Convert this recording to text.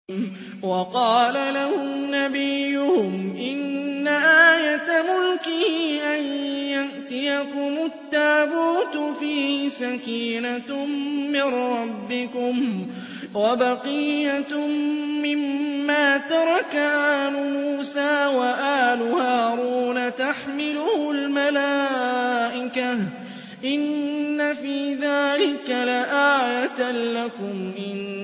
وَقَالَ لَهُمْ نَبِيُّهُمْ إِنَّ آيَةَ مُلْكِهِ أَن يَأْتِيَكُمُ التَّابُوتُ فِيهِ سَكِينَةٌ مِّن رَّبِّكُمْ وَبَقِيَّةٌ مِّمَّا تَرَكَ آلُ مُوسَىٰ وَآلُ هَارُونَ تَحْمِلُهُ الْمَلَائِكَةُ ۚ إِنَّ فِي ذَٰلِكَ لَآيَةً لَّكُمْ إِن